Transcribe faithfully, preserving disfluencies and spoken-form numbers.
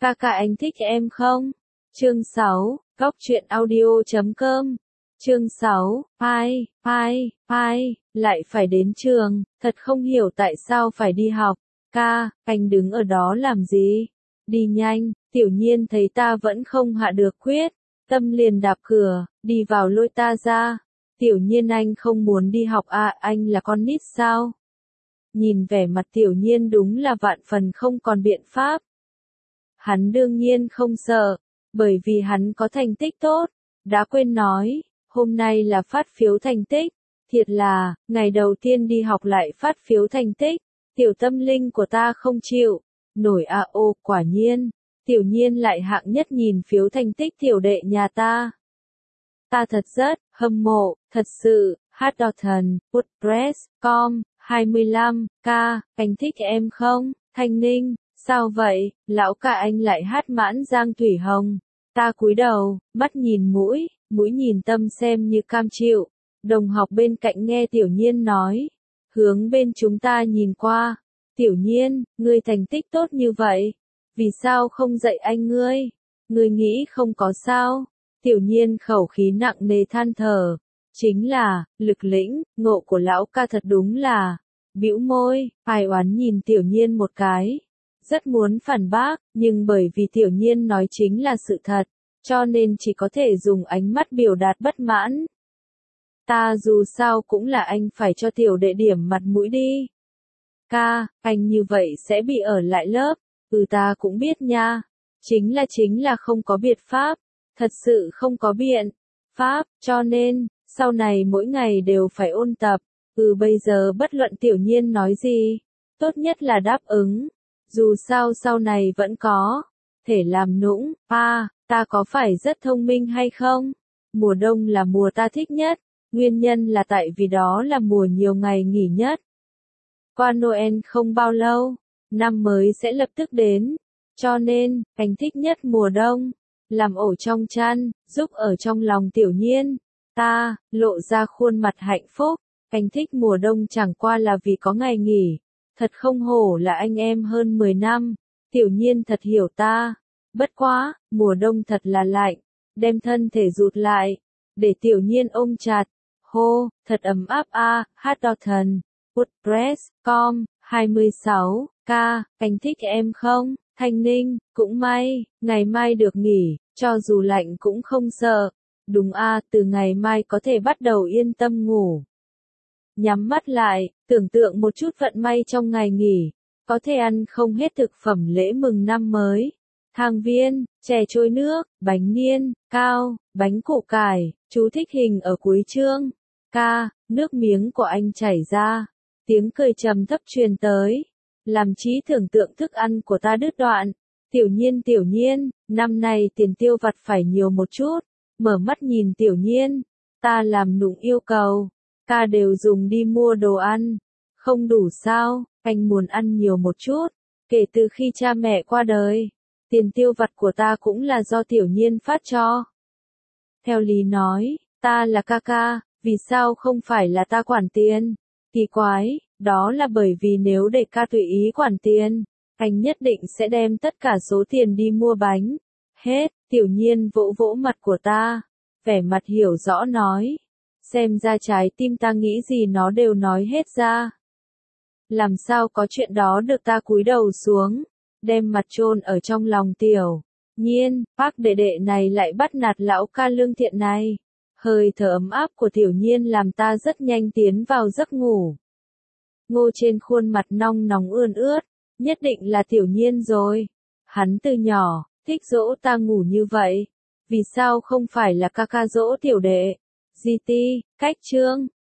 Ca ca anh thích em không? Chương sáu, góc truyện audio chấm com. Chương sáu, Pai, Pai, Pai, lại phải đến trường, thật không hiểu tại sao phải đi học. Ca, anh đứng ở đó làm gì? Đi nhanh, Tiểu Nhiên thấy ta vẫn không hạ được quyết, tâm liền đạp cửa, đi vào lôi ta ra. Tiểu Nhiên anh không muốn đi học à, anh là con nít sao? Nhìn vẻ mặt Tiểu Nhiên đúng là vạn phần không còn biện pháp. Hắn đương nhiên không sợ, bởi vì hắn có thành tích tốt. Đã quên nói, hôm nay là phát phiếu thành tích. Thiệt là, ngày đầu tiên đi học lại phát phiếu thành tích. Tiểu tâm linh của ta không chịu nổi à, ô, quả nhiên. Tiểu Nhiên lại hạng nhất nhìn phiếu thành tích tiểu đệ nhà ta. Ta thật rất hâm mộ, thật sự. Hát đò thần, WordPress, com, hai mươi lăm, k, anh thích em không? Thanh Ninh, sao vậy? Lão ca anh lại hát mãn giang thủy hồng. Ta cúi đầu, mắt nhìn mũi, mũi nhìn tâm xem như cam chịu. Đồng học bên cạnh nghe Tiểu Nhiên nói, hướng bên chúng ta nhìn qua. Tiểu Nhiên, ngươi thành tích tốt như vậy, vì sao không dạy anh ngươi? Ngươi nghĩ không có sao? Tiểu Nhiên khẩu khí nặng nề than thở. Chính là, lực lĩnh, ngộ của lão ca thật đúng là, bĩu môi, ai oán nhìn Tiểu Nhiên một cái. Rất muốn phản bác, nhưng bởi vì Tiểu Nhiên nói chính là sự thật, cho nên chỉ có thể dùng ánh mắt biểu đạt bất mãn. Ta dù sao cũng là anh phải cho tiểu đệ điểm mặt mũi đi. Ca, anh như vậy sẽ bị ở lại lớp, ừ ta cũng biết nha. Chính là chính là không có biện pháp, thật sự không có biện pháp, cho nên, sau này mỗi ngày đều phải ôn tập. Ừ bây giờ bất luận Tiểu Nhiên nói gì, tốt nhất là đáp ứng. Dù sao sau này vẫn có thể làm nũng. À, ta có phải rất thông minh hay không? Mùa đông là mùa ta thích nhất, nguyên nhân là tại vì đó là mùa nhiều ngày nghỉ nhất. Qua Noel không bao lâu, năm mới sẽ lập tức đến, cho nên, anh thích nhất mùa đông. Làm ổ trong chăn, giúp ở trong lòng Tiểu Nhiên. Ta, lộ ra khuôn mặt hạnh phúc, anh thích mùa đông chẳng qua là vì có ngày nghỉ. Thật không hổ là anh em hơn mười năm, Tiểu Nhiên thật hiểu ta. Bất quá, mùa đông thật là lạnh, đem thân thể rụt lại, để Tiểu Nhiên ôm chặt. Hô, thật ấm áp a, hát đò thần, WordPress, com, hai mươi sáu, k, anh thích em không? Thanh Ninh, cũng may, ngày mai được nghỉ, cho dù lạnh cũng không sợ. Đúng a, từ ngày mai có thể bắt đầu yên tâm ngủ. Nhắm mắt lại, tưởng tượng một chút vận may trong ngày nghỉ, có thể ăn không hết thực phẩm lễ mừng năm mới. Thang viên, chè trôi nước, bánh niên, cao, bánh củ cải, chú thích hình ở cuối chương. Ca, nước miếng của anh chảy ra, tiếng cười trầm thấp truyền tới, làm trí tưởng tượng thức ăn của ta đứt đoạn. Tiểu Nhiên Tiểu Nhiên, năm nay tiền tiêu vặt phải nhiều một chút. Mở mắt nhìn Tiểu Nhiên, ta làm nũng yêu cầu, ca đều dùng đi mua đồ ăn, không đủ sao, anh muốn ăn nhiều một chút. Kể từ khi cha mẹ qua đời, tiền tiêu vặt của ta cũng là do Tiểu Nhiên phát cho. Theo lý nói, ta là ca ca, vì sao không phải là ta quản tiền? Kỳ quái, đó là bởi vì nếu để ca tùy ý quản tiền, anh nhất định sẽ đem tất cả số tiền đi mua bánh. Hết, Tiểu Nhiên vỗ vỗ mặt của ta, vẻ mặt hiểu rõ nói. Xem ra trái tim ta nghĩ gì nó đều nói hết ra. Làm sao có chuyện đó được, ta cúi đầu xuống, đem mặt chôn ở trong lòng Tiểu Nhiên. Bác đệ đệ này lại bắt nạt lão ca lương thiện này. Hơi thở ấm áp của Tiểu Nhiên làm ta rất nhanh tiến vào giấc ngủ. Ngô trên khuôn mặt nong nóng ươn ướt, nhất định là Tiểu Nhiên rồi. Hắn từ nhỏ, thích dỗ ta ngủ như vậy. Vì sao không phải là ca ca dỗ tiểu đệ? gi ti, cách chương.